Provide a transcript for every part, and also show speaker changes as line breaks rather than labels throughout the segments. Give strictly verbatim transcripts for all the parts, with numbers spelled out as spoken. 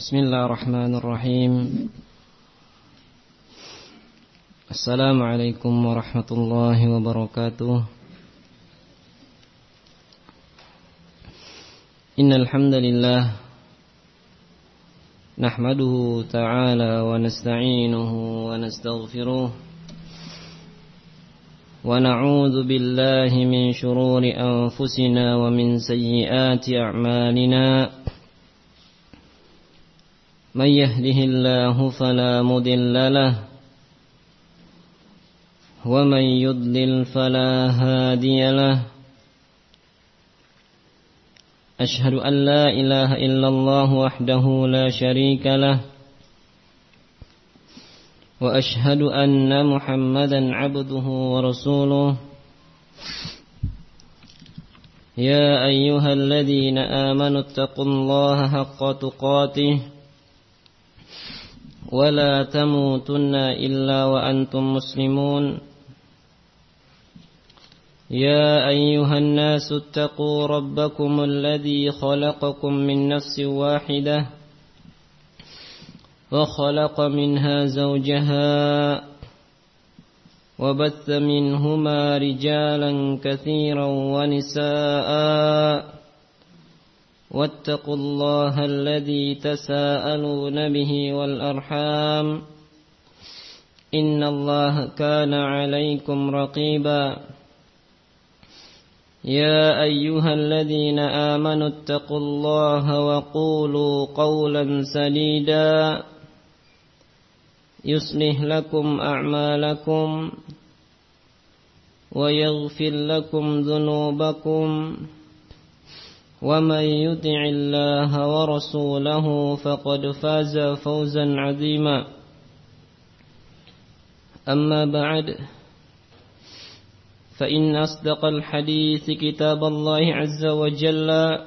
Bismillahirrahmanirrahim. Assalamualaikum warahmatullahi wabarakatuh. Innal hamdalillah nahmaduhu ta'ala wa nasta'inuhu wa nastaghfiruh wa na'udzu billahi min shururi anfusina wa min sayyiati a'malina. Man yahdihillahu fala mudilla lahu wa man yudlil fala hadiya lahu. Ashhadu an la ilaha illallah wahdahu la syarika lahu wa ashhadu anna Muhammadan abduhu wa rasuluh. Ya ayyuhalladzina amanu taqullaha haqqa tuqatih ولا تموتن إلا وأنتم مسلمون. يا أيها الناس اتقوا ربكم الذي خلقكم من نفس واحدة وخلق منها زوجها وبث منهما رجالا كثيرا ونساء واتقوا الله الذي تساءلون به والأرحام إن الله كان عليكم رقيبا. يا أيها الذين آمنوا اتقوا الله وقولوا قولا سديدا يصلح لكم أعمالكم ويغفر لكم ذنوبكم ومن يطع الله ورسوله فقد فاز فوزا عظيما. أما بعد فإن أصدق الحديث كتاب الله عز وجل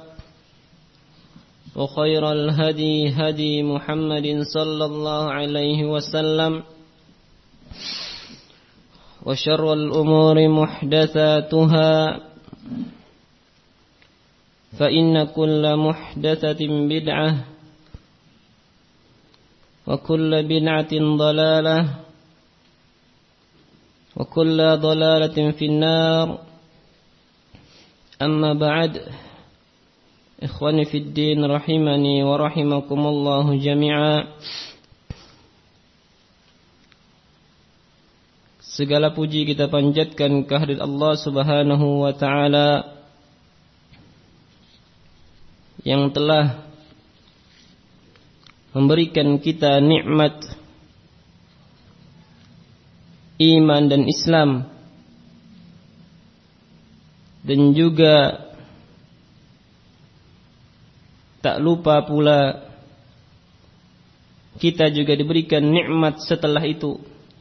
وخير الهدي هدي محمد صلى الله عليه وسلم وشر الأمور محدثاتها فإن كل محدثة بدعة وكل بدعة ضلالة وكل ضلالة في النار. أما بعد إخواني في الدين رحمني ورحمكم الله جميعا. Segala puji kita panjatkan kehadirat Allah Subhanahu wa taala yang telah memberikan kita nikmat iman dan Islam, dan juga tak lupa pula kita juga diberikan nikmat setelah itu,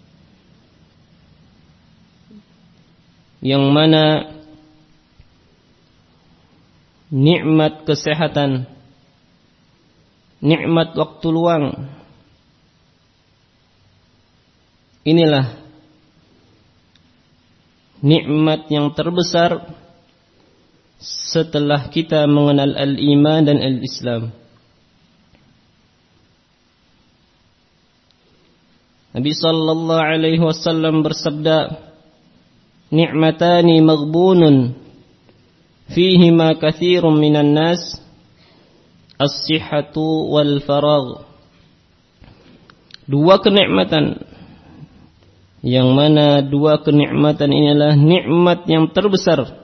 yang mana nikmat kesehatan, nikmat waktu luang. Inilah nikmat yang terbesar setelah kita mengenal al-iman dan al-Islam. Nabi sallallahu alaihi wasallam bersabda, "Ni'matani maghbunun fihima katsirun minan nas, as-sihhatu wal faragh." Dua kenikmatan, yang mana dua kenikmatan ini adalah nikmat yang terbesar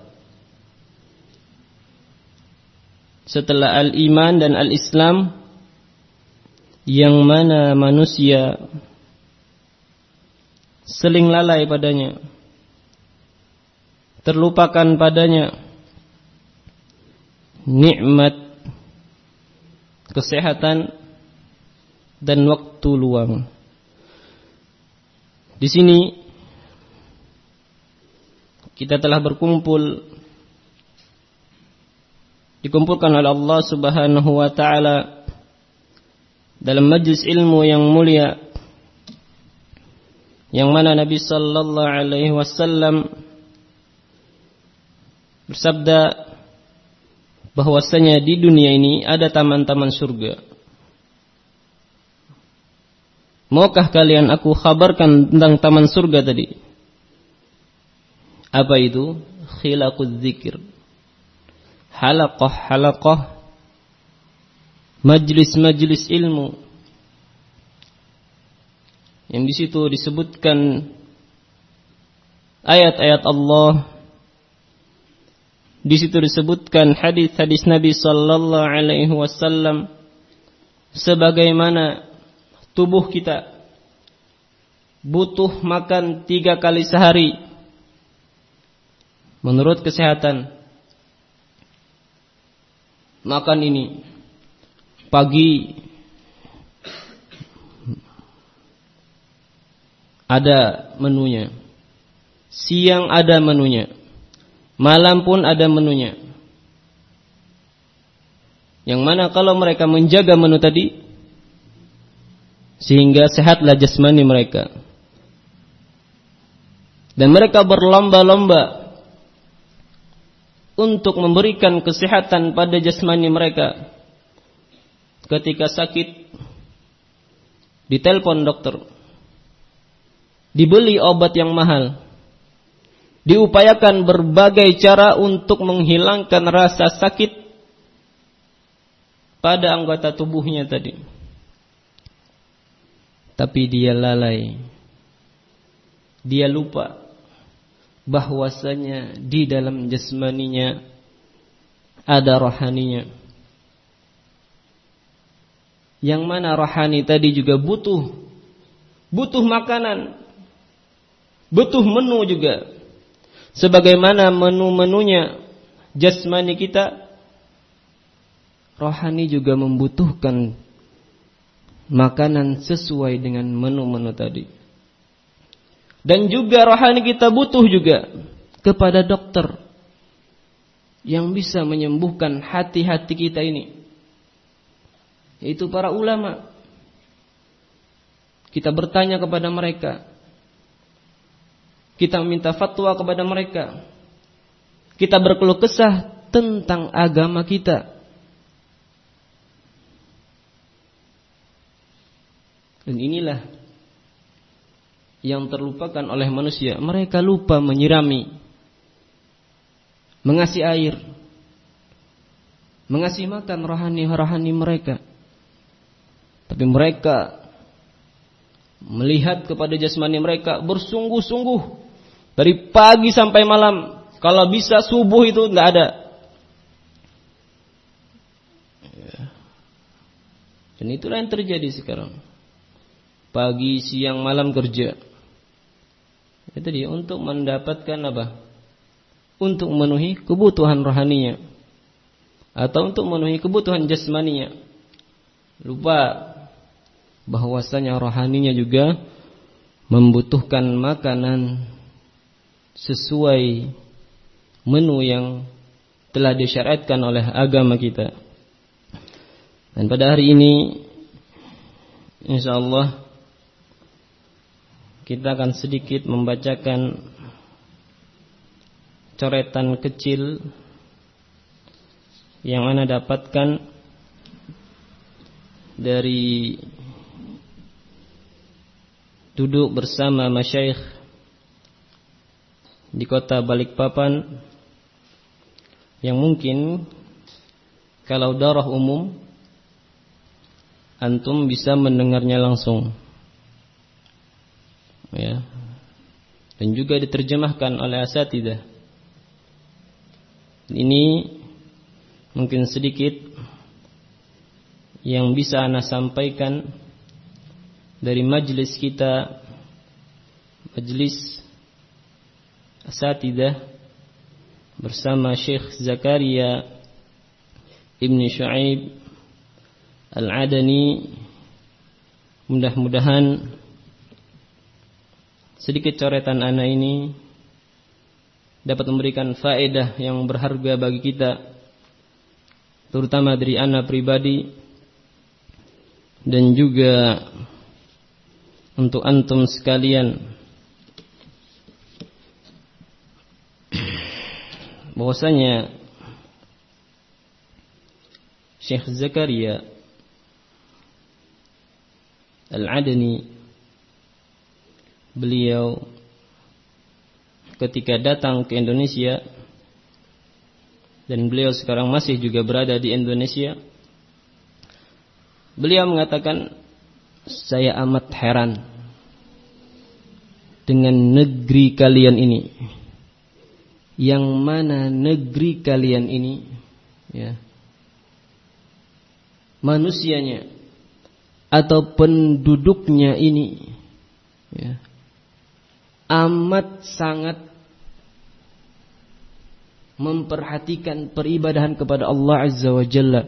setelah al-iman dan al-Islam, yang mana manusia seling lalai padanya, terlupakan padanya. Nikmat kesehatan dan waktu luang. Di sini kita telah berkumpul, dikumpulkan oleh Allah Subhanahu wa taala dalam majlis ilmu yang mulia, yang mana Nabi sallallahu alaihi wasallam bersabda bahwasanya di dunia ini ada taman-taman surga. Maukah kalian aku khabarkan tentang taman surga tadi? Apa itu? Khilaquz zikir. Halaqah-halaqah, majlis-majlis ilmu. Yang di situ disebutkan ayat-ayat Allah. Di situ disebutkan hadis-hadis Nabi sallallahu alaihi wasallam, sebagaimana tubuh kita butuh makan tiga kali sehari menurut kesehatan. Makan ini pagi ada menunya, siang ada menunya, malam pun ada menunya. Yang mana kalau mereka menjaga menu tadi, sehingga sehatlah jasmani mereka, dan mereka berlomba-lomba untuk memberikan kesehatan pada jasmani mereka. Ketika sakit, ditelepon dokter, dibeli obat yang mahal, diupayakan berbagai cara untuk menghilangkan rasa sakit pada anggota tubuhnya tadi. Tapi dia lalai, dia lupa bahwasanya di dalam jasmaninya ada rohaninya, yang mana rohani tadi juga butuh butuh makanan, butuh menu juga. Sebagaimana menu-menunya jasmani kita, rohani juga membutuhkan makanan sesuai dengan menu-menu tadi. Dan juga rohani kita butuh juga kepada dokter yang bisa menyembuhkan hati-hati kita ini, yaitu para ulama. Kita bertanya kepada mereka, kita meminta fatwa kepada mereka, kita berkeluh kesah tentang agama kita. Dan inilah yang terlupakan oleh manusia. Mereka lupa menyirami, mengasih air, mengasih makan rohani-rohani mereka. Tapi mereka melihat kepada jasmani mereka bersungguh-sungguh dari pagi sampai malam. Kalau bisa subuh itu tidak ada. Dan itulah yang terjadi sekarang. Pagi, siang, malam kerja. Itu dia, untuk mendapatkan apa? Untuk memenuhi kebutuhan rohaninya, atau untuk memenuhi kebutuhan jasmaninya. Lupa bahwasanya rohaninya juga membutuhkan makanan sesuai menu yang telah disyariatkan oleh agama kita. Dan pada hari ini insyaallah kita akan sedikit membacakan coretan kecil yang ana dapatkan dari duduk bersama masyayikh di kota Balikpapan, yang mungkin kalau darah umum antum bisa mendengarnya langsung, ya, dan juga diterjemahkan oleh asatidah. Ini mungkin sedikit yang bisa ana sampaikan dari majlis kita, majlis asatidah bersama Syekh Zakaria Ibn Shu'aib Al-Adani. Mudah-mudahan sedikit coretan ana ini dapat memberikan faedah yang berharga bagi kita, terutama dari ana pribadi dan juga untuk antum sekalian, bahwasanya Syekh Zakaria Al-Adani beliau ketika datang ke Indonesia, dan beliau sekarang masih juga berada di Indonesia, beliau mengatakan, saya amat heran dengan negeri kalian ini. Yang mana negeri kalian ini, ya, manusianya atau penduduknya ini, ya, amat sangat memperhatikan peribadahan kepada Allah Azza wa Jalla.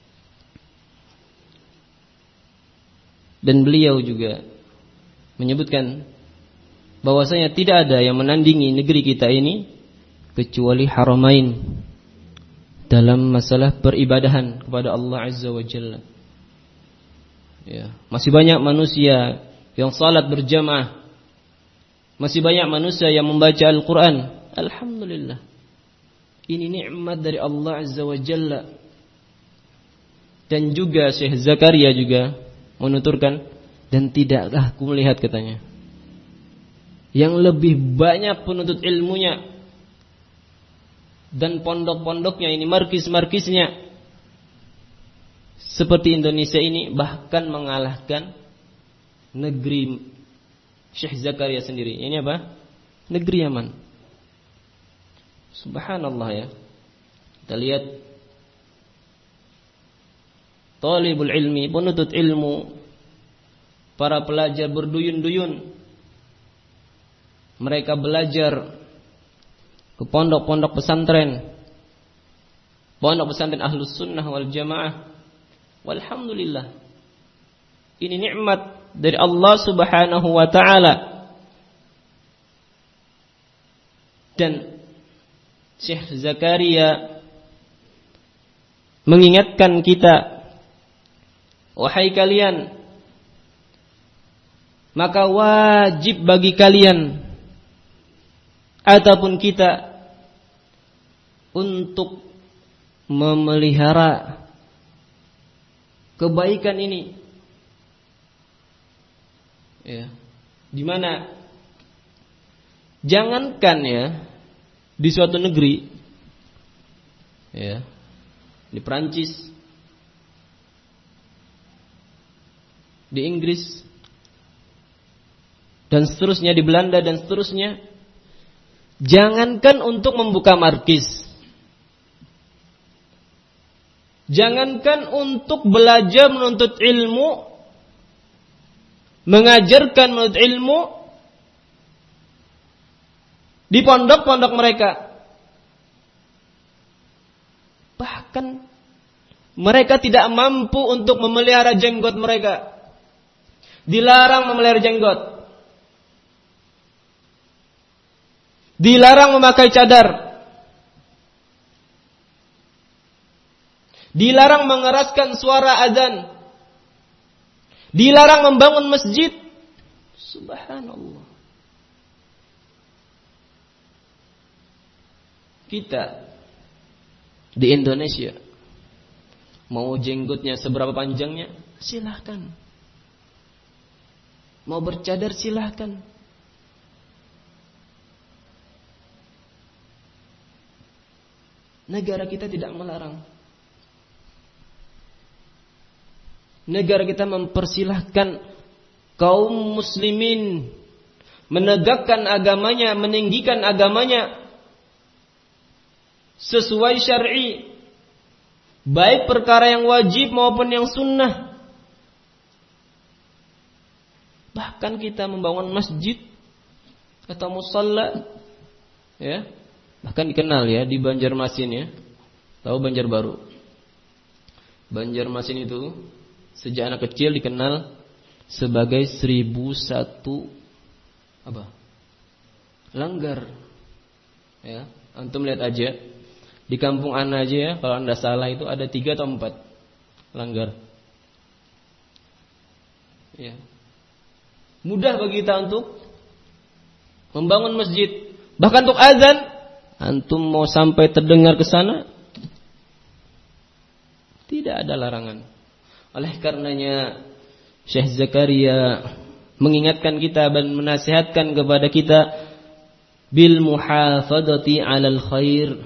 Dan beliau juga menyebutkan bahwasanya tidak ada yang menandingi negeri kita ini kecuali Haramain dalam masalah peribadahan kepada Allah Azza wa Jalla. Ya, masih banyak manusia yang salat berjamaah, masih banyak manusia yang membaca Al-Quran. Alhamdulillah, ini nikmat dari Allah Azza wa Jalla. Dan juga Syekh Zakaria juga menuturkan, dan tidakkah aku melihat, katanya, yang lebih banyak penuntut ilmunya dan pondok-pondoknya ini, markis-markisnya seperti Indonesia ini, bahkan mengalahkan negeri Syekh Zakaria sendiri. Ini apa? Negeri Yaman. Subhanallah, ya. Kita lihat talibul ilmi, penuntut ilmu, para pelajar berduyun-duyun, mereka belajar ke pondok-pondok pesantren, pondok pesantren Ahlus Sunnah wal Jamaah. Walhamdulillah, ini nikmat dari Allah Subhanahu wa taala. Dan Syekh Zakaria mengingatkan kita, wahai kalian, maka wajib bagi kalian ataupun kita untuk memelihara kebaikan ini. Ya, di mana jangankan ya di suatu negeri, ya, di Perancis, di Inggris, dan seterusnya, di Belanda dan seterusnya, jangankan untuk membuka markis, jangankan untuk belajar menuntut ilmu, mengajarkan menuntut ilmu di pondok-pondok mereka, bahkan mereka tidak mampu untuk memelihara jenggot mereka, dilarang memelihara jenggot, dilarang memakai cadar, dilarang mengeraskan suara azan, dilarang membangun masjid. Subhanallah. Kita di Indonesia mau jenggotnya seberapa panjangnya, silahkan. Mau bercadar, silahkan. Negara kita tidak melarang. Negara kita mempersilahkan kaum muslimin menegakkan agamanya, meninggikan agamanya sesuai syar'i, baik perkara yang wajib maupun yang sunnah. Bahkan kita membangun masjid atau musalla, ya, bahkan dikenal ya di Banjarmasin, ya, tahu Banjarbaru. Banjarmasin itu sejak anak kecil dikenal sebagai seribu satu apa? Langgar. Ya, antum lihat aja di kampung Ana aja ya, kalau Anda salah itu ada tiga atau empat langgar. Ya. Mudah bagi kita untuk membangun masjid, bahkan untuk azan, antum mau sampai terdengar ke sana, tidak ada larangan. Oleh karenanya Syekh Zakaria mengingatkan kita dan menasihatkan kepada kita bil muhafadzati 'alal khair,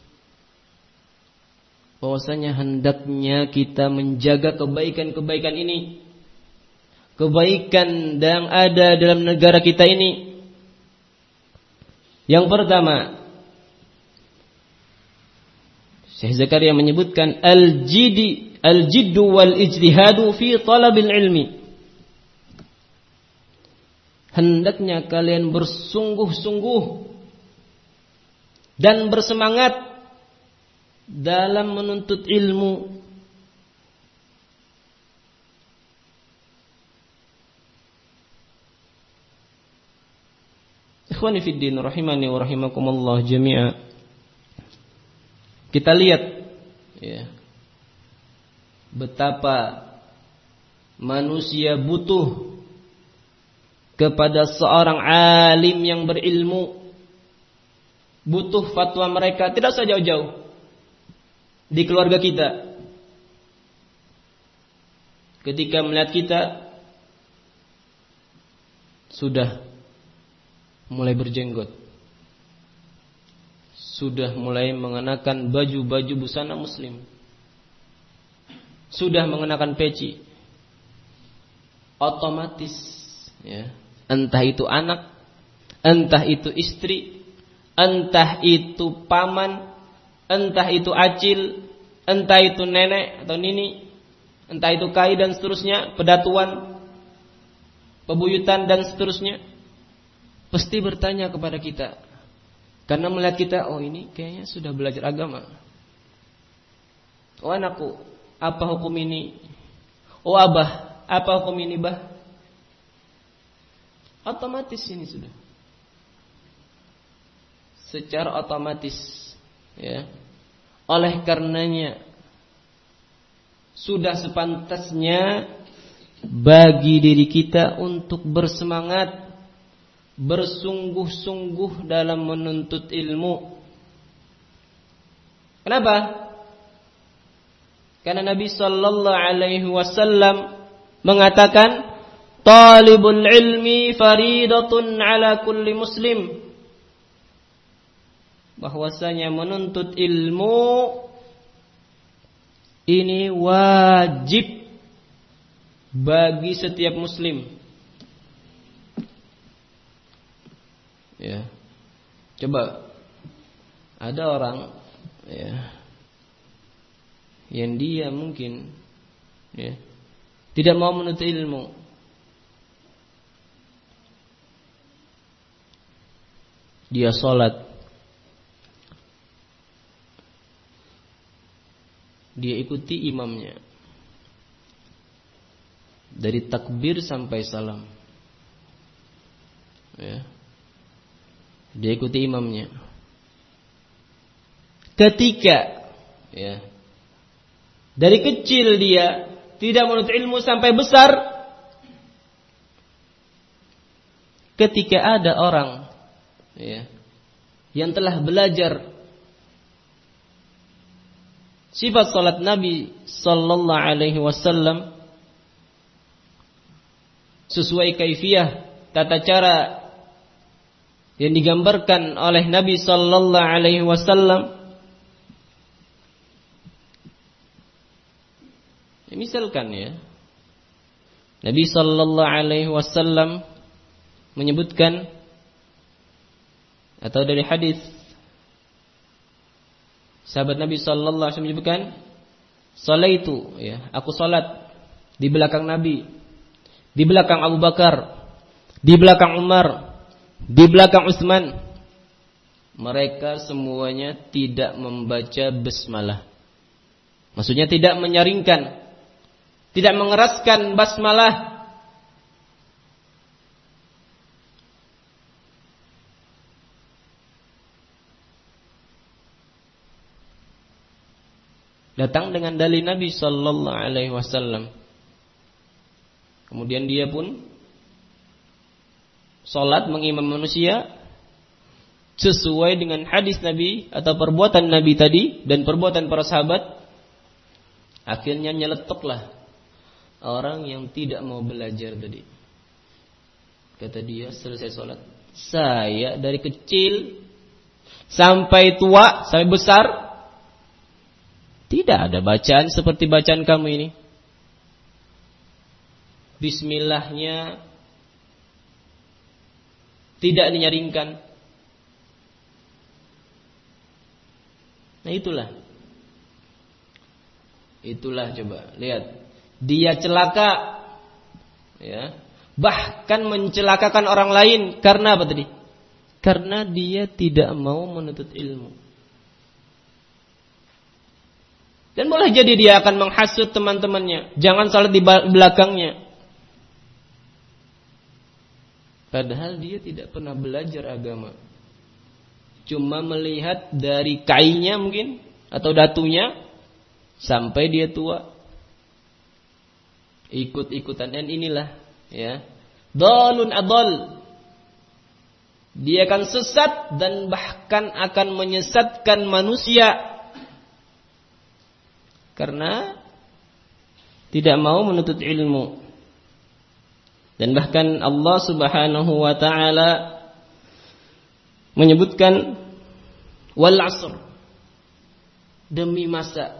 bahwasanya hendaknya kita menjaga kebaikan-kebaikan ini, kebaikan yang ada dalam negara kita ini. Yang pertama, Syekh Zakaria menyebutkan al-jidi al-jiddu wal ijtihadu fi talabil ilmi. Hendaknya kalian bersungguh-sungguh dan bersemangat dalam menuntut ilmu. Ikhwani fid din rahimani wa rahimakumullah jami'a. Kita lihat ya, betapa manusia butuh kepada seorang alim yang berilmu, butuh fatwa mereka, tidak usah jauh-jauh, di keluarga kita. Ketika melihat kita sudah mulai berjenggot, sudah mulai mengenakan baju-baju busana muslim, sudah mengenakan peci, otomatis ya, entah itu anak, entah itu istri, entah itu paman, entah itu acil, entah itu nenek atau nini, entah itu kai dan seterusnya, pedatuan, pebuyutan dan seterusnya, pasti bertanya kepada kita. Karena melihat kita, oh ini kayaknya sudah belajar agama. Oh anakku, apa hukum ini? Oh abah, apa hukum ini bah? Otomatis ini sudah. Secara otomatis ya. Oleh karenanya sudah sepantasnya bagi diri kita untuk bersemangat, bersungguh-sungguh dalam menuntut ilmu. Kenapa? Karena Nabi sallallahu alaihi wasallam mengatakan, talibul ilmi faridatun ala kulli muslim, bahwasanya menuntut ilmu ini wajib bagi setiap muslim. Ya, coba ada orang ya, yang dia mungkin ya, tidak mau menuntut ilmu. Dia sholat, dia ikuti imamnya dari takbir sampai salam ya. Dia ikuti imamnya. Ketika ya, dari kecil dia tidak menuntut ilmu sampai besar, ketika ada orang ya, yang telah belajar sifat salat Nabi sallallahu alaihi wasallam sesuai kaifiyah, tata cara yang digambarkan oleh Nabi sallallahu alaihi wasallam. Ya, misalkan ya, Nabi sallallahu alaihi wasallam menyebutkan, atau dari hadis sahabat Nabi sallallahu alaihi wasallam menyebutkan, salaitu ya, aku salat di belakang Nabi, di belakang Abu Bakar, di belakang Umar, di belakang Utsman. Mereka semuanya tidak membaca basmalah. Maksudnya tidak menyaringkan, tidak mengeraskan basmalah. Datang dengan dalil Nabi sallallahu alaihi wasallam. Kemudian dia pun salat mengimam manusia sesuai dengan hadis Nabi atau perbuatan Nabi tadi dan perbuatan para sahabat. Akhirnya nyeletoklah orang yang tidak mau belajar tadi. Kata dia selesai sholat, saya dari kecil sampai tua, sampai besar, tidak ada bacaan seperti bacaan kamu ini. Bismillahnya tidak dinyaringkan. Nah itulah. Itulah coba lihat. Dia celaka, ya. Bahkan mencelakakan orang lain karena apa tadi? Karena dia tidak mau menuntut ilmu. Dan boleh jadi dia akan menghasut teman-temannya, jangan salat di belakangnya. Padahal dia tidak pernah belajar agama. Cuma melihat dari kainnya mungkin atau datunya sampai dia tua. Ikut-ikutan, dan inilah ya, dalun adal. Dia akan sesat dan bahkan akan menyesatkan manusia karena tidak mau menuntut ilmu. Dan bahkan Allah Subhanahu wa taala menyebutkan wal asr, demi masa,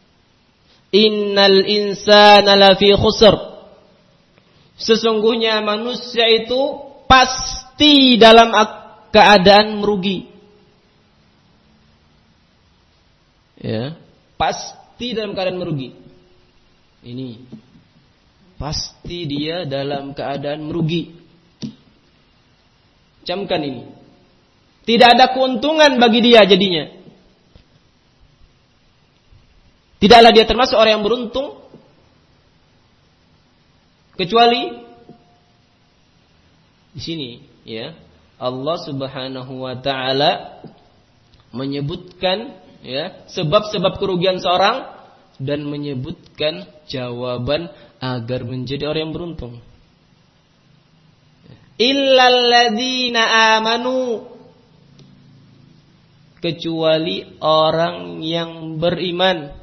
innal insana lafi khusr, sesungguhnya manusia itu pasti dalam keadaan merugi. Ya, pasti dalam keadaan merugi. Ini pasti dia dalam keadaan merugi. Camkan ini. Tidak ada keuntungan bagi dia jadinya. Tidaklah dia termasuk orang yang beruntung, kecuali di sini ya, Allah Subhanahu wa taala menyebutkan ya sebab-sebab kerugian seorang dan menyebutkan jawaban agar menjadi orang yang beruntung. Illal ladzina amanu, kecuali orang yang beriman.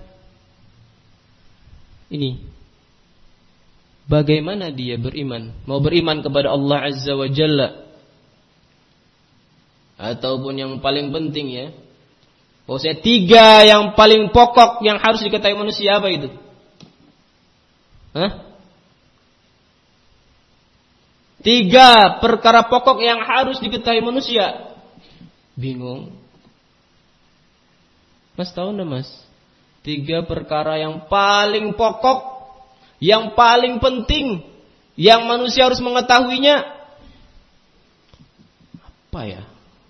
Ini bagaimana dia beriman? Mau beriman kepada Allah Azza wa Jalla, ataupun yang paling penting ya, bahwasanya tiga yang paling pokok yang harus diketahui manusia, apa itu? Hah? Tiga perkara pokok yang harus diketahui manusia. Bingung? Mas tahu enggak mas? Tiga perkara yang paling pokok, yang paling penting, yang manusia harus mengetahuinya. Apa ya?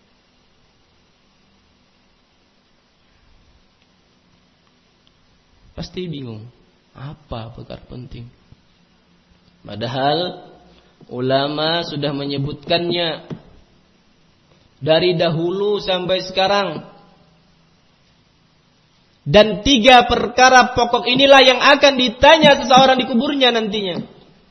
Pasti bingung. Apa perkara penting? Padahal ulama sudah menyebutkannya dari dahulu sampai sekarang. Dan tiga perkara pokok inilah yang akan ditanya seseorang di kuburnya nantinya.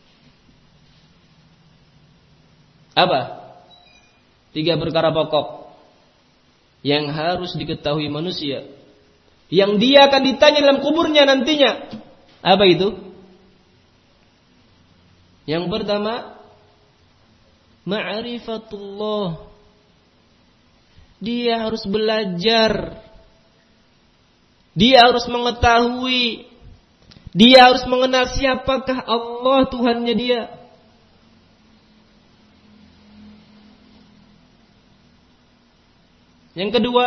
Apa? Tiga perkara pokok yang harus diketahui manusia, yang dia akan ditanya dalam kuburnya nantinya. Apa itu? Yang pertama, ma'rifatullah. Dia harus belajar. Dia harus mengetahui. Dia harus mengenal siapakah Allah Tuhannya dia. Yang kedua,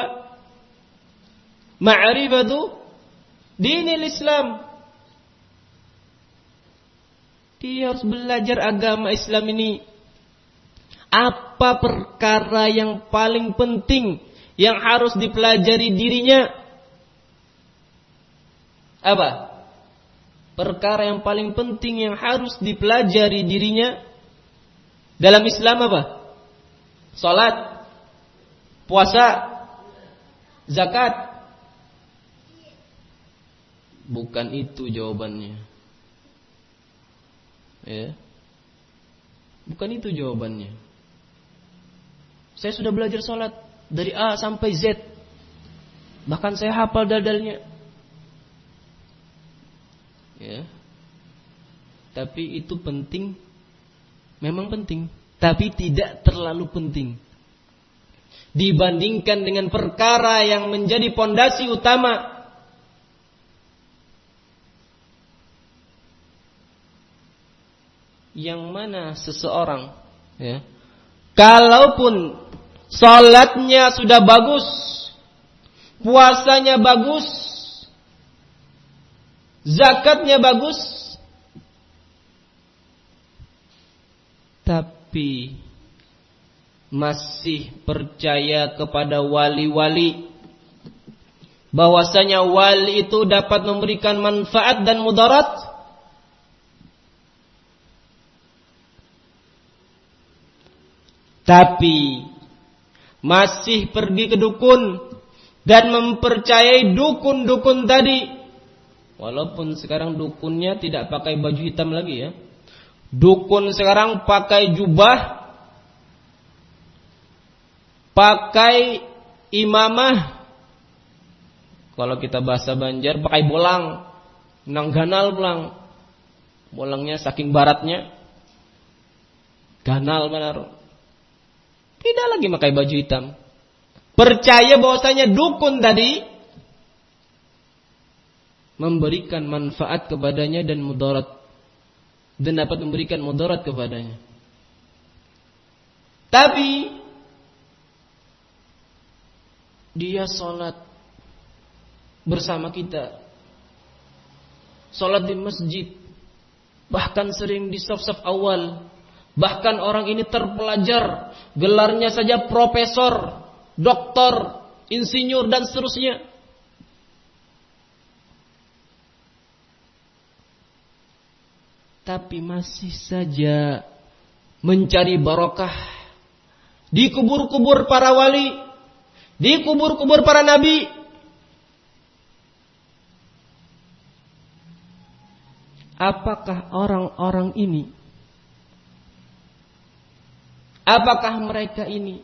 ma'rifatu dinil Islam. Dia harus belajar agama Islam ini. Apa perkara yang paling penting yang harus dipelajari dirinya? Apa? Perkara yang paling penting yang harus dipelajari dirinya dalam Islam apa? Salat, puasa, zakat. Bukan itu jawabannya. Ya. Bukan itu jawabannya. Saya sudah belajar salat dari A sampai Z. Bahkan saya hafal dalilnya. Ya. Tapi itu penting, memang penting. tapi tidak terlalu penting dibandingkan dengan perkara yang menjadi pondasi utama. Yang mana seseorang, ya, kalaupun salatnya sudah bagus, puasanya bagus, zakatnya bagus, tapi masih percaya kepada wali-wali, bahwasanya wali itu dapat memberikan manfaat dan mudarat, tapi masih pergi ke dukun dan mempercayai dukun-dukun tadi, walaupun sekarang dukunnya tidak pakai baju hitam lagi, ya. Dukun sekarang pakai jubah, pakai imamah. Kalau kita bahasa Banjar, pakai bolang, nang ganal pulang. Bolangnya saking baratnya, ganal benar. Tidak lagi pakai baju hitam. Percaya bahwasanya dukun tadi memberikan manfaat kepadanya dan mudarat, dan dapat memberikan mudarat kepadanya. Tapi dia sholat bersama kita, sholat di masjid, bahkan sering di saf-saf awal. Bahkan orang ini terpelajar, gelarnya saja profesor, doktor, insinyur, dan seterusnya. Tapi masih saja mencari barokah di kubur-kubur para wali, di kubur-kubur para nabi. Apakah orang-orang ini, apakah mereka ini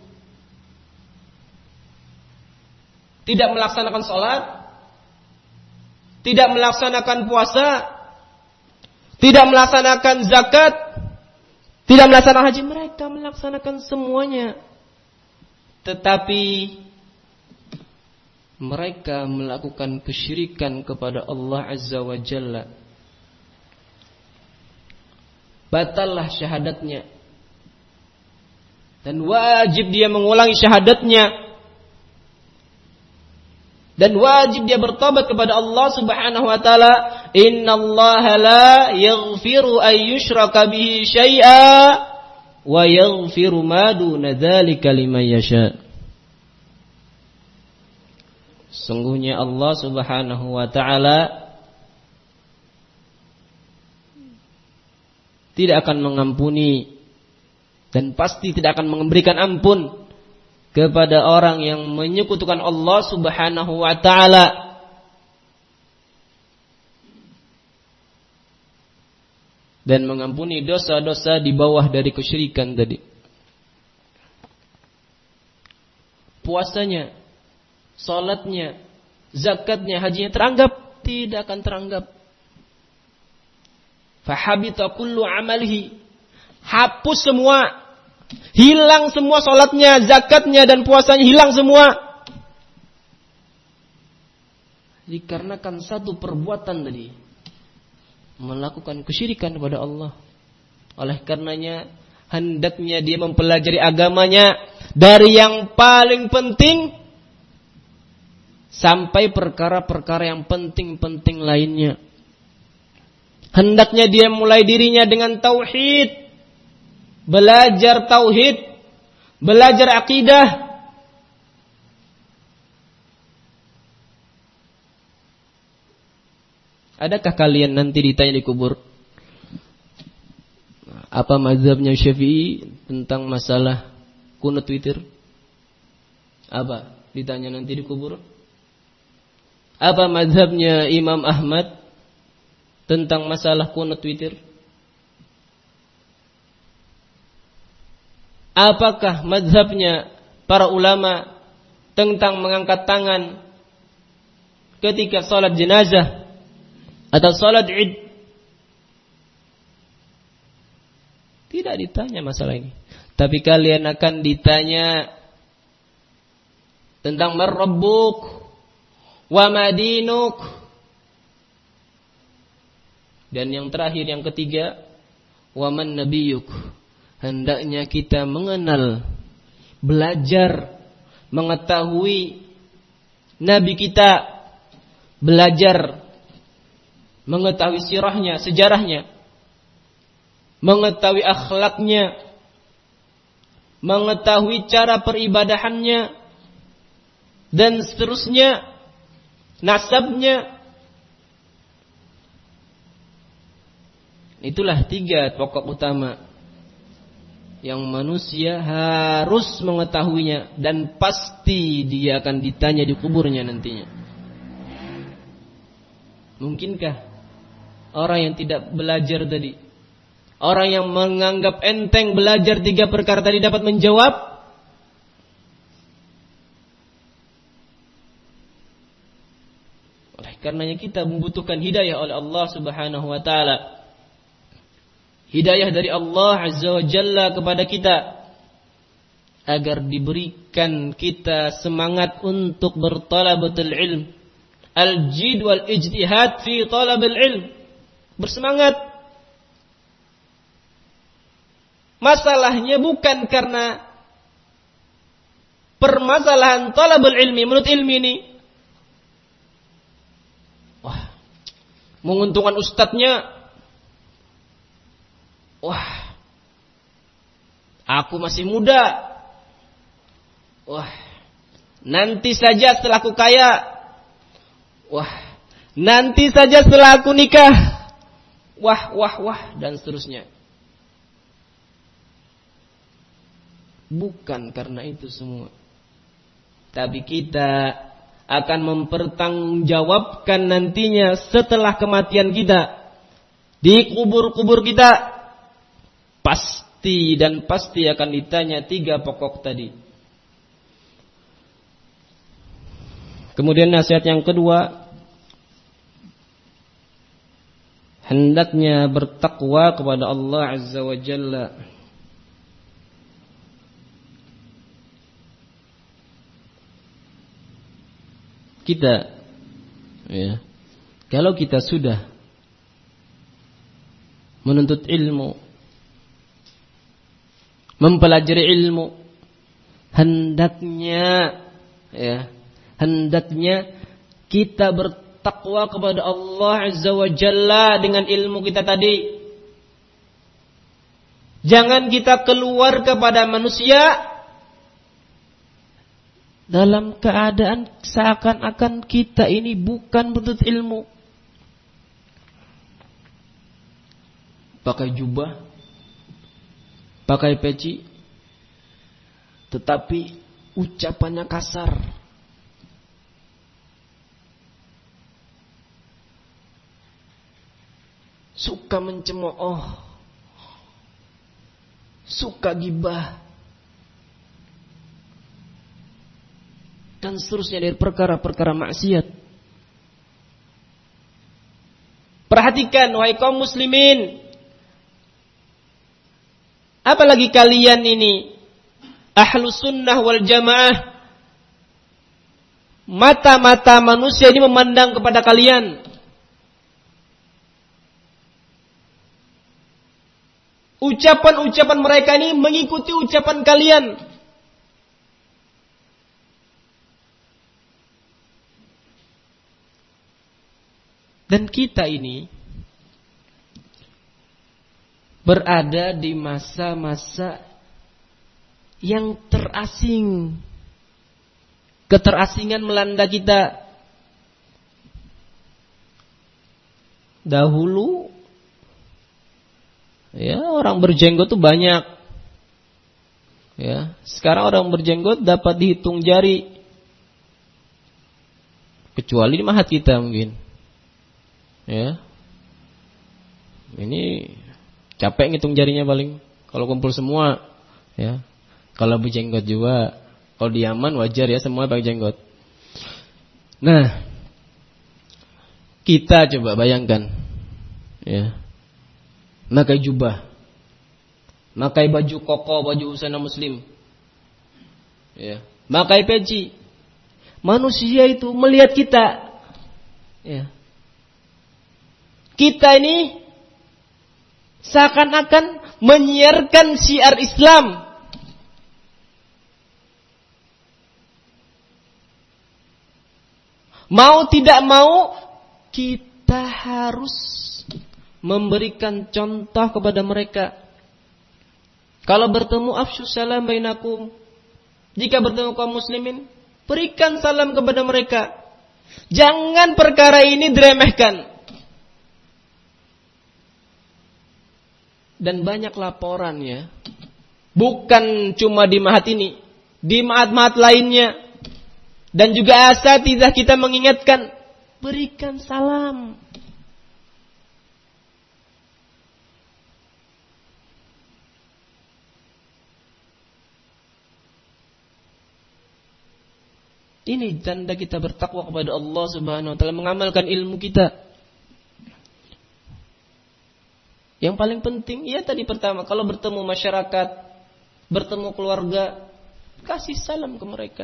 tidak melaksanakan sholat, tidak melaksanakan puasa, tidak melaksanakan zakat, tidak melaksanakan haji? Mereka melaksanakan semuanya, tetapi mereka melakukan kesyirikan kepada Allah Azza wa Jalla. Batallah syahadatnya, dan wajib dia mengulangi syahadatnya, dan wajib dia bertobat kepada Allah Subhanahu wa taala. Innallaha la yaghfiru ay yushraka bihi syai'a wa yaghfiru ma duna dzalika liman yasha. Sungguhnya Allah Subhanahu wa taala tidak akan mengampuni dan pasti tidak akan memberikan ampun kepada orang yang menyekutukan Allah Subhanahu wa taala. Dan mengampuni dosa-dosa di bawah dari kesyirikan tadi. Puasanya, salatnya, zakatnya, hajinya teranggap? Tidak akan teranggap. Fahabita kullu amalihi. Hapus semua. Hilang semua salatnya, zakatnya, dan puasanya hilang semua. Dikarenakan satu perbuatan tadi, melakukan kesyirikan kepada Allah. Oleh karenanya hendaknya dia mempelajari agamanya dari yang paling penting sampai perkara-perkara yang penting-penting lainnya. Hendaknya dia mulai dirinya dengan tauhid, belajar tauhid, belajar akidah. Adakah kalian nanti ditanya di kubur, apa mazhabnya Syafi'i tentang masalah kunut witir? Apa? Ditanya nanti di kubur. Apa mazhabnya Imam Ahmad tentang masalah kunut witir? Apakah mazhabnya para ulama tentang mengangkat tangan ketika salat jenazah atau salat Id? Tidak ditanya masalah ini. Tapi kalian akan ditanya tentang man rabbuk wa madinuk. Dan yang terakhir, yang ketiga, wa man nabiyuk. Hendaknya kita mengenal, belajar, mengetahui nabi kita, belajar mengetahui sirahnya, sejarahnya, mengetahui akhlaknya, mengetahui cara peribadahannya, dan seterusnya, nasabnya. Itulah tiga pokok utama yang manusia harus mengetahuinya, dan pasti dia akan ditanya di kuburnya nantinya. Mungkinkah orang yang tidak belajar tadi, orang yang menganggap enteng belajar tiga perkara tadi, dapat menjawab? Oleh karenanya kita membutuhkan hidayah oleh Allah Subhanahu wa taala. Hidayah dari Allah Azza wa Jalla kepada kita, agar diberikan kita semangat untuk bertalabatul ilm, al-jid wal ijtihad fi talabil ilm. Bersemangat. Masalahnya bukan karena permasalahan talabul ilmi, menurut ilmi ini, wah, menguntungkan ustadznya. Wah, aku masih muda. Wah, nanti saja setelah aku kaya. Wah, nanti saja setelah aku nikah. Wah, wah, wah, dan seterusnya. Bukan karena itu semua. Tapi kita akan mempertanggungjawabkan nantinya setelah kematian kita, di kubur-kubur kita. Pasti dan pasti akan ditanya tiga pokok tadi. Kemudian nasihat yang kedua, hendaknya bertakwa kepada Allah Azza wa Jalla. Kita, ya, kalau kita sudah menuntut ilmu, mempelajari ilmu, hendaknya, ya, hendaknya kita bertakwa kepada Allah Azza wa Jalla dengan ilmu kita tadi. Jangan kita keluar kepada manusia dalam keadaan seakan-akan kita ini bukan penuntut ilmu. Pakai jubah, pakai peci, tetapi ucapannya kasar. Suka mencemooh, suka gibah, dan seterusnya dari perkara-perkara maksiat. Perhatikan wahai kaum muslimin, apalagi kalian ini Ahlus Sunnah wal Jamaah, mata-mata manusia ini memandang kepada kalian. Ucapan-ucapan mereka ini mengikuti ucapan kalian. Dan kita ini berada di masa-masa yang terasing. Keterasingan melanda kita. Dahulu, ya, orang berjenggot itu banyak. Ya, sekarang orang berjenggot dapat dihitung jari. Kecuali di mahat kita mungkin. Ya, ini capek ngitung jarinya paling. Kalau kumpul semua, ya. Kalau berjenggot juga, kalau di Yaman wajar ya semua pakai jenggot. Nah, kita coba bayangkan, ya, pakai jubah, Makai baju koko, baju busana muslim. Ya. Makai peci. Manusia itu melihat kita. Ya. Kita ini seakan-akan menyiarkan syiar Islam. Mau tidak mau, kita harus memberikan contoh kepada mereka. Kalau bertemu afsyus salam bainakum. Jika bertemu kaum muslimin, berikan salam kepada mereka. Jangan perkara ini diremehkan. Dan banyak laporan ya. Bukan cuma di Mahat ini, di Mahat-Mahat lainnya. Dan juga asatidzah kita mengingatkan, berikan salam. Ini tanda kita bertakwa kepada Allah Subhanahu wa taala, mengamalkan ilmu kita. Yang paling penting, ya tadi pertama, kalau bertemu masyarakat, bertemu keluarga, kasih salam ke mereka.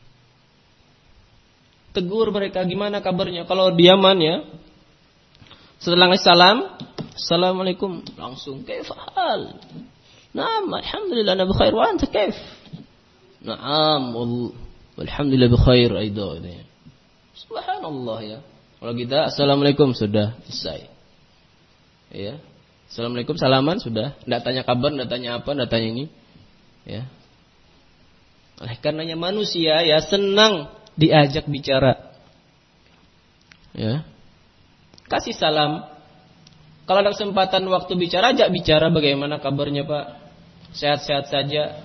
Tegur mereka, gimana kabarnya? Kalau diaman ya, setelah ngasih salam, assalamualaikum, langsung kaif hal? Naam, alhamdulillah ana bikhair, wa anta kaif? Naam, alhamdulillah bikhair aidan. Subhanallah ya. Kalau kita assalamualaikum sudah selesai. Ya. Assalamualaikum salaman sudah, enggak tanya kabar, enggak tanya apa, enggak tanya ini. Ya. Oleh karenanya manusia ya senang diajak bicara. Ya. Kasih salam. Kalau ada kesempatan waktu bicara, ajak bicara, bagaimana kabarnya Pak? Sehat-sehat saja.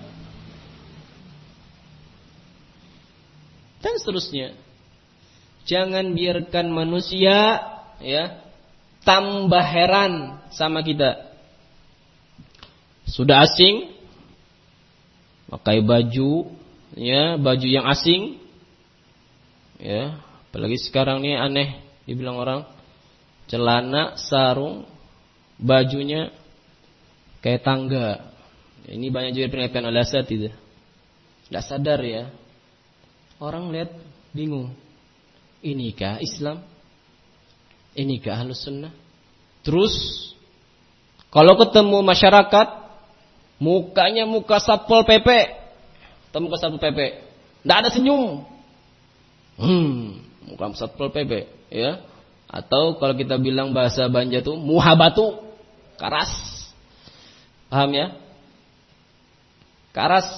Dan seterusnya. Jangan biarkan manusia ya tambah heran sama kita. Sudah asing, pakai baju ya, baju yang asing. Ya, apalagi sekarang ini aneh dibilang orang, celana, sarung, bajunya kayak tangga. Ini banyak juga peringatkan oleh asatidzah. Enggak sadar ya. Orang lihat bingung. Inikah Islam? Inikah Ahlus Sunnah? Terus kalau ketemu masyarakat, mukanya muka Satpol P P. Ketemu ke Satpol P P, enggak ada senyum. Hmm, muka Satpol P P, ya. Atau kalau kita bilang bahasa Banja tuh muhabatu, karas. Paham ya? Karas.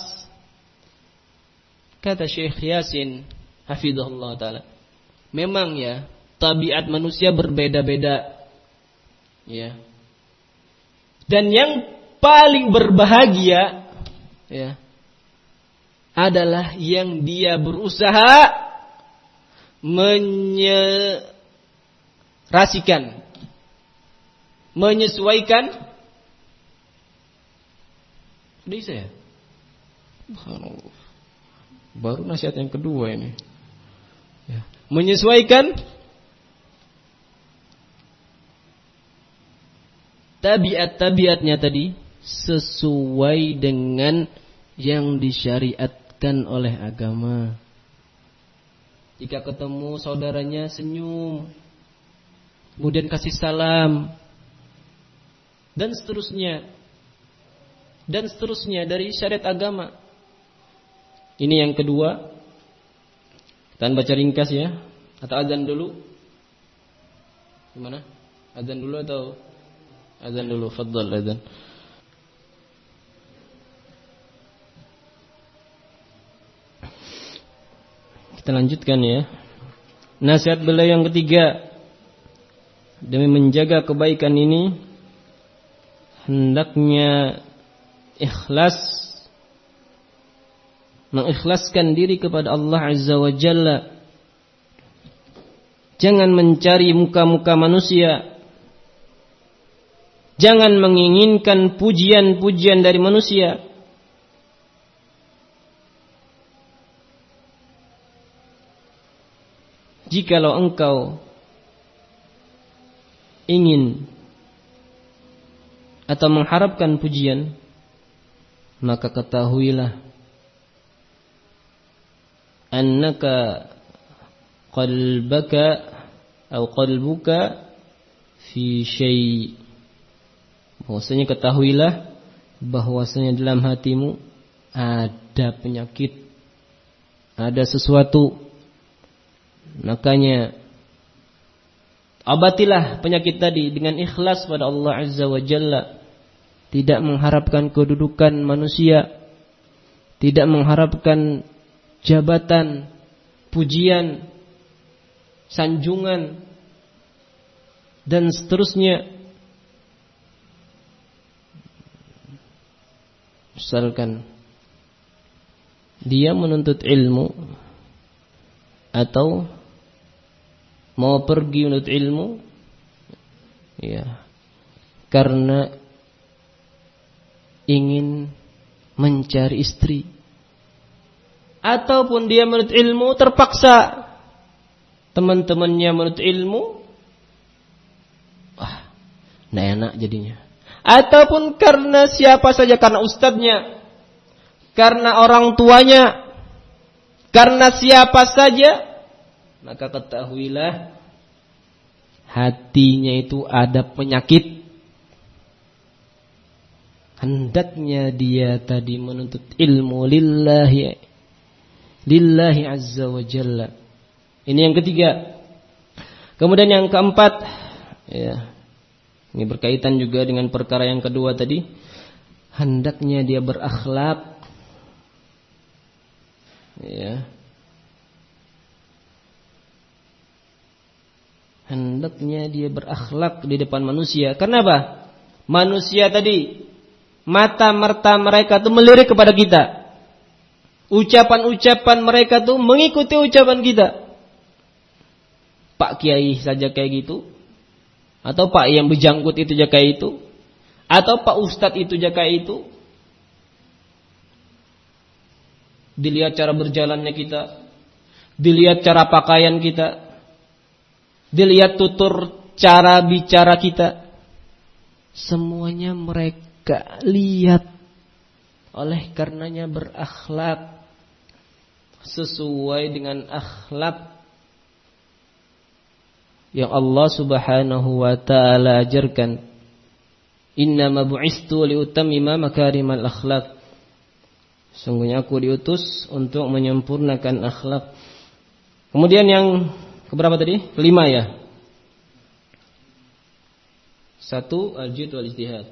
Kata Syekh Yasin hafizahullah taala, memang ya tabiat manusia berbeda-beda. Ya. Dan yang paling berbahagia ya adalah yang dia berusaha menyerasikan, menyesuaikan. Sudah bisa ya? Baru nasihat yang kedua ini. Ya. Menyesuaikan tabiat-tabiatnya tadi sesuai dengan yang disyariatkan oleh agama. Jika ketemu saudaranya senyum, kemudian kasih salam, dan seterusnya, dan seterusnya dari syariat agama. Ini yang kedua. Kita baca ringkas ya, atau azan dulu? Gimana? Azan dulu atau azan dulu? Fadhal azan. Kita lanjutkan ya. Nasihat beliau yang ketiga, demi menjaga kebaikan ini hendaknya ikhlas, mengikhlaskan diri kepada Allah Azza wa Jalla. Jangan mencari muka-muka manusia. Jangan menginginkan pujian-pujian dari manusia. Jikalau engkau ingin atau mengharapkan pujian, maka ketahuilah annaka qalbaka atau qalbuka fi syai', bahwasanya ketahuilah bahwasanya dalam hatimu ada penyakit, ada sesuatu. Makanya obatilah penyakit tadi dengan ikhlas pada Allah Azza wa Jalla. Tidak mengharapkan kedudukan manusia, tidak mengharapkan jabatan, pujian, sanjungan, dan seterusnya. Misalkan dia menuntut ilmu atau mau pergi menuntut ilmu, ya, karena ingin mencari istri, ataupun dia menuntut ilmu terpaksa teman-temannya menuntut ilmu, wah, nggak enak jadinya. Ataupun karena siapa saja, karena ustadznya, karena orang tuanya, karena siapa saja, maka ketahuilah hatinya itu ada penyakit. Hendaknya dia tadi menuntut ilmu lillahi lillahi azza wa jalla. Ini yang ketiga. Kemudian yang keempat, ya, ini berkaitan juga dengan perkara yang kedua tadi. Hendaknya dia berakhlak, ya. Hendaknya dia berakhlak di depan manusia. Kenapa? Manusia tadi, mata merta mereka tuh melirik kepada kita. Ucapan-ucapan mereka tuh mengikuti ucapan kita. Pak Kiai saja kayak gitu, atau Pak yang berjanggut itu aja kayak itu, atau Pak Ustadz itu aja kayak itu. Dilihat cara berjalannya kita, dilihat cara pakaian kita, dilihat tutur cara bicara kita, semuanya mereka lihat. Oleh karenanya berakhlak sesuai dengan akhlak yang Allah Subhanahu wa taala ajarkan. Innama bu'istu liutammima makarimal akhlak. Sungguhnya aku diutus untuk menyempurnakan akhlak. Kemudian yang keberapa tadi? Kelima ya. Satu, al-jid wal ijtihad.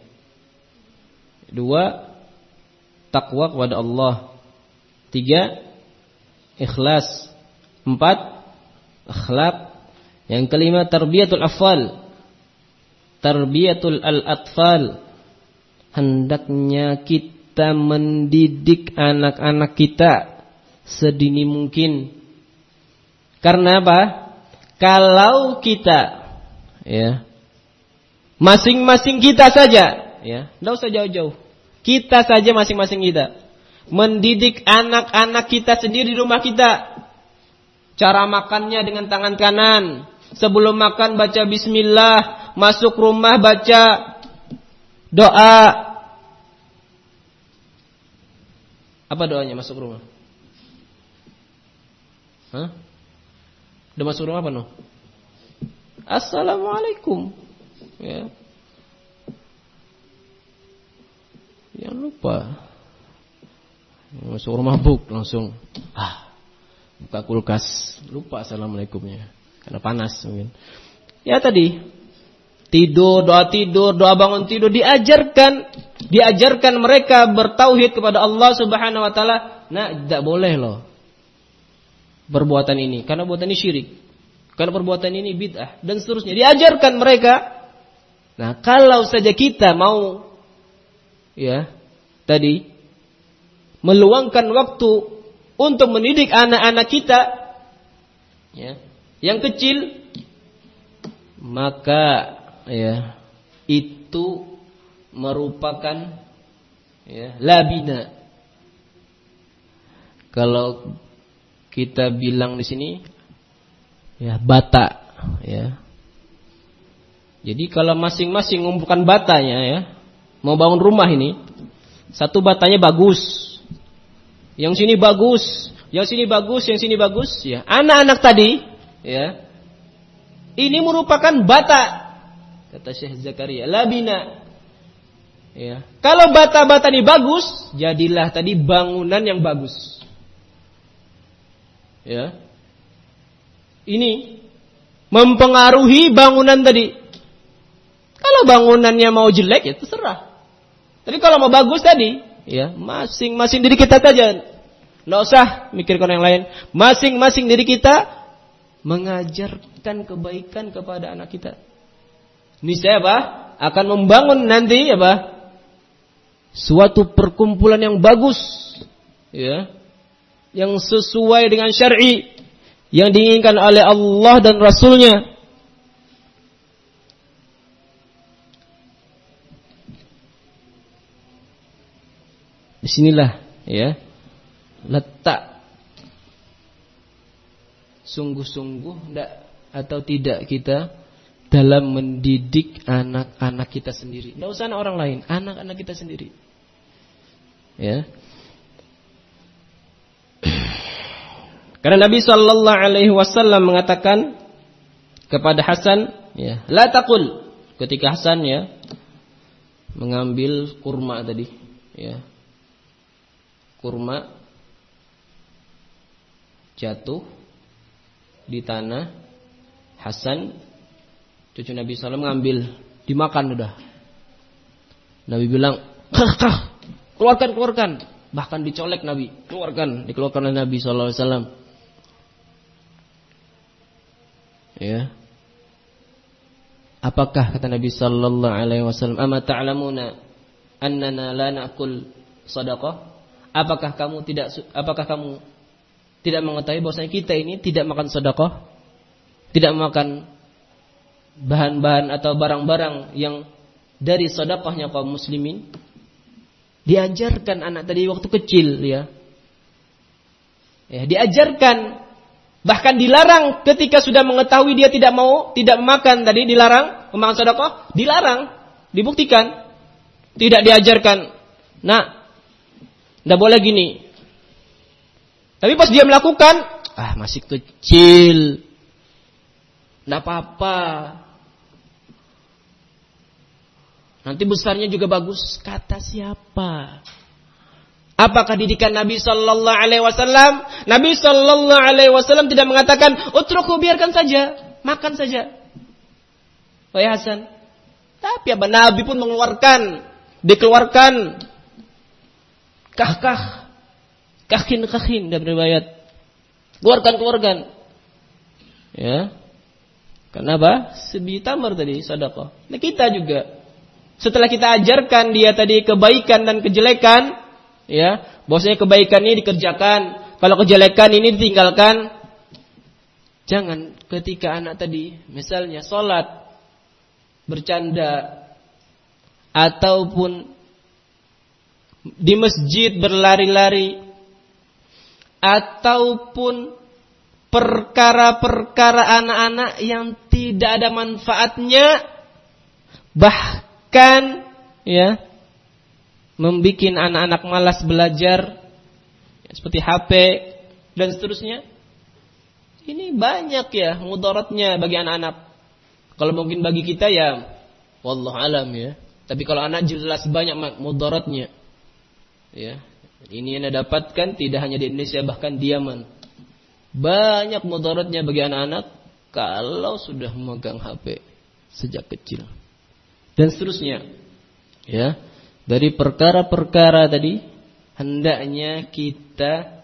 Dua, takwa kepada Allah. Tiga, ikhlas. Empat, akhlak. Yang kelima, tarbiyatul afal. Tarbiyatul al-atfal. Hendaknya kita mendidik anak-anak kita sedini mungkin. Karena apa? Kalau kita, ya, masing-masing kita saja, ya, tidak usah jauh-jauh, kita saja masing-masing kita mendidik anak-anak kita sendiri di rumah kita. Cara makannya dengan tangan kanan. Sebelum makan baca bismillah. Masuk rumah baca doa. Apa doanya masuk rumah? Hah? Udah masuk rumah apa no? Assalamualaikum. Ya. Jangan lupa. Masuk rumah buk langsung. Ah, buka kulkas. Lupa assalamualaikumnya. Karena panas mungkin. Ya tadi. Tidur, doa tidur, doa bangun tidur. Diajarkan. Diajarkan mereka bertauhid kepada Allah Subhanahu wa ta'ala. Nah, tidak boleh loh perbuatan ini. Karena perbuatan ini syirik. Karena perbuatan ini bid'ah. Dan seterusnya. Diajarkan mereka. Nah, kalau saja kita mau, ya, tadi meluangkan waktu untuk mendidik anak-anak kita, ya, yang kecil, maka, ya, itu merupakan, ya, labina. Kalau kita bilang di sini, ya, bata, ya. Jadi kalau masing-masing ngumpulkan batanya, ya, mau bangun rumah ini, Satu batanya bagus. Yang sini bagus, yang sini bagus, yang sini bagus, ya. Anak-anak tadi, ya. Ini merupakan bata, kata Syekh Zakaria, labina. Ya. Kalau bata-bata ini bagus, jadilah tadi bangunan yang bagus. Ya. Ini mempengaruhi bangunan tadi. Kalau bangunannya mau jelek, ya terserah. Tapi kalau mau bagus tadi, ya masing-masing diri kita saja. Nggak usah mikirkan yang lain. Masing-masing diri kita mengajarkan kebaikan kepada anak kita. Ini saya apa? Akan membangun nanti apa? Suatu perkumpulan yang bagus, ya, yang sesuai dengan syar'i, yang diinginkan oleh Allah dan Rasulnya. Disinilah, ya, letak sungguh-sungguh tidak atau tidak kita dalam mendidik anak-anak kita sendiri. Tidak usah anak orang lain, anak-anak kita sendiri. Ya. Karena Nabi Shallallahu Alaihi Wasallam mengatakan kepada Hasan, ya, la taqul, ketika Hasan ya mengambil kurma tadi, ya, kurma jatuh di tanah. Hasan cucu Nabi Sallallahu Alaihi Wasallam ngambil, dimakan udah. Nabi bilang, kah, kah, keluarkan, keluarkan. Bahkan dicolek Nabi, keluarkan, dikeluarkan oleh Nabi Sallallahu Alaihi Wasallam. Ya. Apakah kata Nabi Sallallahu Alaihi Wasallam, ama ta'lamuna annana la na'kul sadaqah? Apakah kamu tidak, apakah kamu tidak mengetahui bahwasanya kita ini tidak makan sedekah, tidak makan bahan-bahan atau barang-barang yang dari sedekahnya kaum muslimin? Diajarkan anak tadi waktu kecil, ya. Ya, diajarkan, bahkan dilarang ketika sudah mengetahui dia tidak mau, tidak memakan tadi, dilarang memakan sedekah, dilarang, dibuktikan. Tidak diajarkan. Nah, tidak boleh gini. Tapi pas dia melakukan, ah masih kecil, tidak apa-apa. Nanti besarnya juga bagus. Kata siapa? Apakah didikan Nabi Sallallahu Alaihi Wasallam? Nabi Sallallahu Alaihi Wasallam tidak mengatakan, utruku, biarkan saja, makan saja. Wahai Hasan. Tapi apa? Nabi pun mengeluarkan, dikeluarkan. Kah-kah, kahin-kahin dalam riwayat. Keluarkan, keluarkan. Ya. Kenapa? Sebi tamar tadi, sedekah. Nah kita juga. Setelah kita ajarkan dia tadi kebaikan dan kejelekan, ya, bahwasanya kebaikan ini dikerjakan, kalau kejelekan ini ditinggalkan. Jangan ketika anak tadi misalnya sholat, bercanda, ataupun di masjid berlari-lari, ataupun perkara-perkara anak-anak yang tidak ada manfaatnya, bahkan ya membikin anak-anak malas belajar, ya, seperti H P dan seterusnya. Ini banyak ya mudaratnya bagi anak-anak. Kalau mungkin bagi kita ya wallahu alam ya. Tapi kalau anak jelas banyak mudaratnya. Ya, ini yang Anda dapatkan tidak hanya di Indonesia, bahkan di Yaman. Banyak mudaratnya bagi anak-anak kalau sudah memegang H P sejak kecil. Dan seterusnya. Ya, dari perkara-perkara tadi hendaknya kita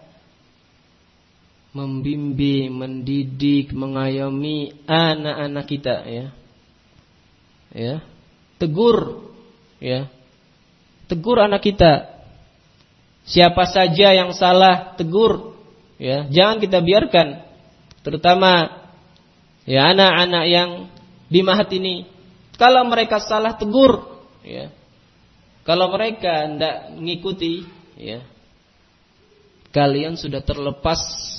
membimbing, mendidik, mengayomi anak-anak kita, ya. Ya. Tegur, ya. Tegur anak kita. Siapa saja yang salah, tegur, ya. Jangan kita biarkan, terutama ya anak-anak yang di Mahat ini, kalau mereka salah tegur, ya. Kalau mereka tidak mengikuti, ya, kalian sudah terlepas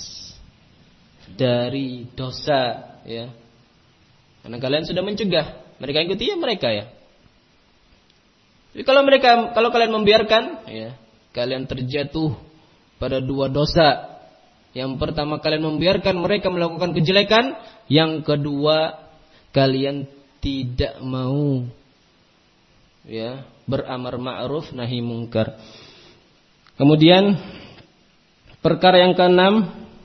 dari dosa, ya. Karena kalian sudah mencegah mereka ikuti, ya mereka ya. Jadi kalau mereka, kalau kalian membiarkan, ya, kalian terjatuh pada dua dosa. Yang pertama, kalian membiarkan mereka melakukan kejelekan. Yang kedua, kalian tidak mau, ya, beramar ma'ruf nahi mungkar. Kemudian perkara yang keenam,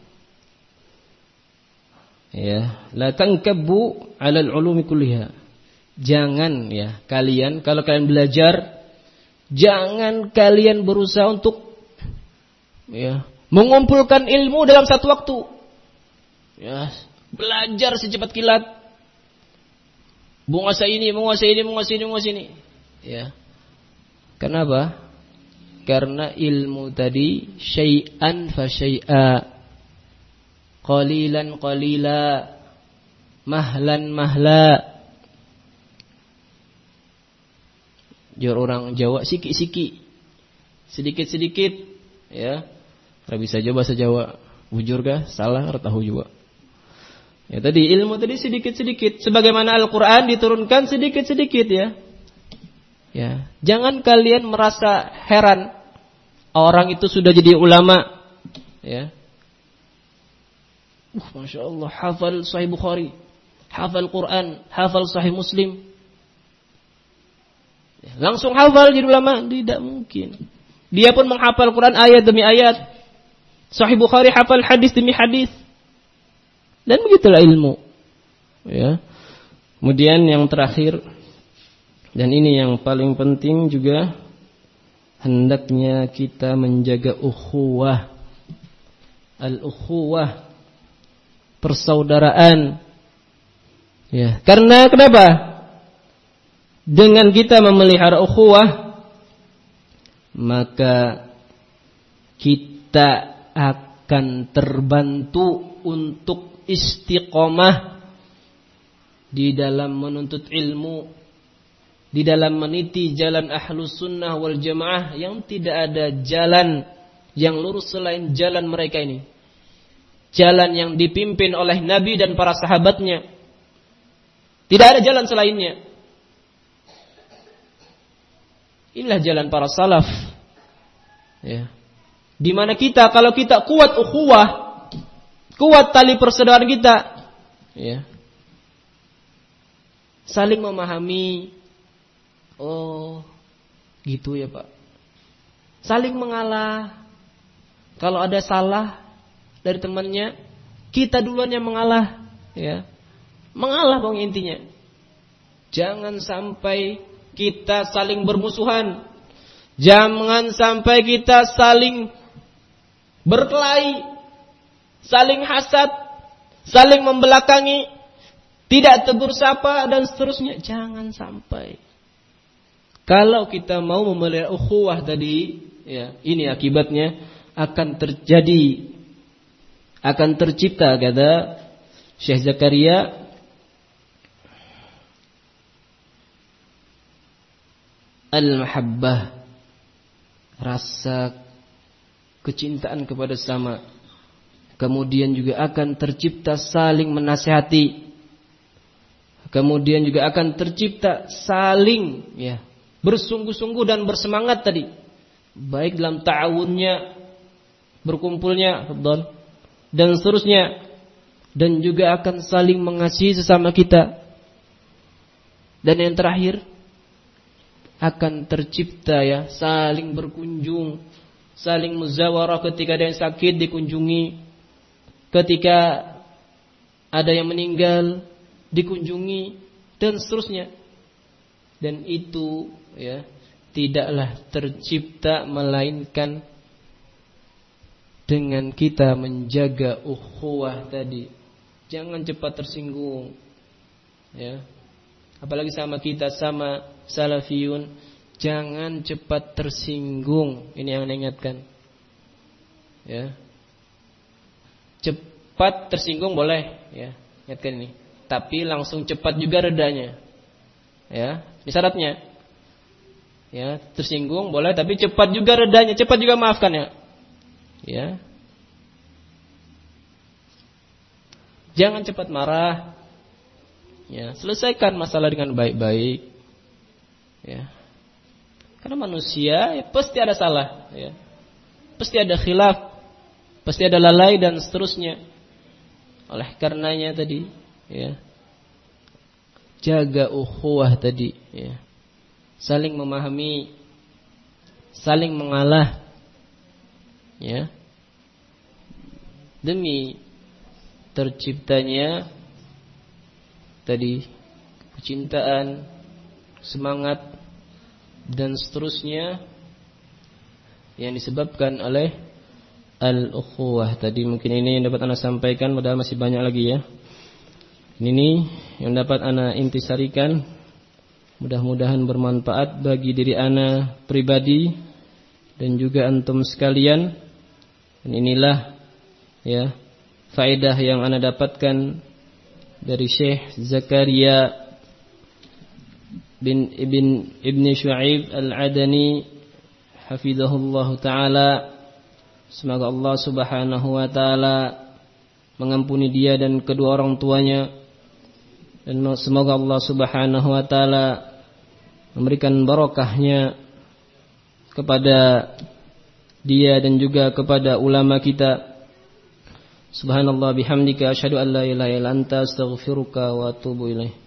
ya, la tankabbu 'alal 'ulumi kulliha. Jangan, ya, kalian kalau kalian belajar, jangan kalian berusaha untuk, ya, mengumpulkan ilmu dalam satu waktu. Ya, belajar secepat kilat. Menguasai ini, menguasai ini, menguasai ini, menguasai ini. Ya. Kenapa? Karena ilmu tadi syai'an fa syai'a. Qalilan qalila. Mahlan mahla. Jor orang Jawa siki-siki. Sedikit-sedikit, ya. Ora bisa aja bahasa Jawa. Bujur kah? Salah, ora tahu juga. Ya tadi ilmu tadi sedikit-sedikit, sebagaimana Al-Qur'an diturunkan sedikit-sedikit, ya. Ya, jangan kalian merasa heran orang itu sudah jadi ulama, ya. Uh, Masya Allah, hafal Sahih Bukhari, hafal Quran, hafal Sahih Muslim. Ya, langsung hafal jadi ulama, tidak mungkin. Dia pun menghafal Quran ayat demi ayat. Sahih Bukhari hafal hadis demi hadis. Dan begitulah ilmu. Ya. Kemudian yang terakhir, dan ini yang paling penting juga, hendaknya kita menjaga ukhuwah. Al-ukhuwah, persaudaraan. Ya, karena kenapa? Dengan kita memelihara ukhuwah, maka kita akan terbantu untuk istiqomah di dalam menuntut ilmu, di dalam meniti jalan ahlus sunnah wal jamaah, yang tidak ada jalan yang lurus selain jalan mereka ini. Jalan yang dipimpin oleh Nabi dan para sahabatnya. Tidak ada jalan selainnya. Inilah jalan para salaf. Ya. Di mana kita, kalau kita kuat ukhuwah, kuat tali persaudaraan kita, ya, saling memahami. Oh, gitu ya Pak. Saling mengalah. Kalau ada salah dari temannya, kita duluan yang mengalah, ya. Mengalah bang intinya. Jangan sampai kita saling bermusuhan. Jangan sampai kita saling berkelahi, saling hasad, saling membelakangi, tidak tegur sapa dan seterusnya. Jangan sampai. Kalau kita mau memelihara ukhuwah tadi, ya, ini akibatnya akan terjadi, akan tercipta, kata Syekh Zakaria, al-mahabbah, rasa kecintaan kepada sesama. Kemudian juga akan tercipta saling menasihati. Kemudian juga akan tercipta saling, ya, bersungguh-sungguh dan bersemangat tadi, baik dalam ta'awunnya, berkumpulnya, dan seterusnya. Dan juga akan saling mengasihi sesama kita. Dan yang terakhir, akan tercipta, ya, saling berkunjung, saling muzawarah ketika ada yang sakit dikunjungi, ketika ada yang meninggal dikunjungi, dan seterusnya. Dan itu, ya, tidaklah tercipta melainkan dengan kita menjaga ukhuwah tadi. Jangan cepat tersinggung, ya. Apalagi sama kita, sama salafiyun, jangan cepat tersinggung. Ini yang diingatkan, ya. Cepat tersinggung boleh, ya, ingatkan ini. Tapi langsung cepat juga redanya, ya. Ini syaratnya, ya. Tersinggung boleh, tapi cepat juga redanya, cepat juga maafkan, ya. Ya. Jangan cepat marah. Ya, selesaikan masalah dengan baik-baik. Ya. Karena manusia ya, pasti ada salah, ya. Pasti ada khilaf, pasti ada lalai dan seterusnya. Oleh karenanya tadi, ya, jaga ukhuwah tadi, ya. Saling memahami, saling mengalah, ya, demi terciptanya tadi kecintaan, semangat dan seterusnya yang disebabkan oleh al-ukhuwah tadi. Mungkin ini yang dapat Anda sampaikan, padahal masih banyak lagi ya. Ini yang dapat Anda intisarikan. Mudah-mudahan bermanfaat bagi diri Anda pribadi dan juga antum sekalian. Dan inilah ya faedah yang Anda dapatkan dari Syekh Zakaria bin Ibn Ibn Shu'aib Al-Adani hafizahullah ta'ala. Semoga Allah subhanahu wa ta'ala mengampuni dia dan kedua orang tuanya, dan semoga Allah subhanahu wa ta'ala memberikan barakahnya kepada dia dan juga kepada ulama kita. Subhanallah bihamdika asyhadu an la ilaha illa anta astaghfiruka wa atubu ilaik.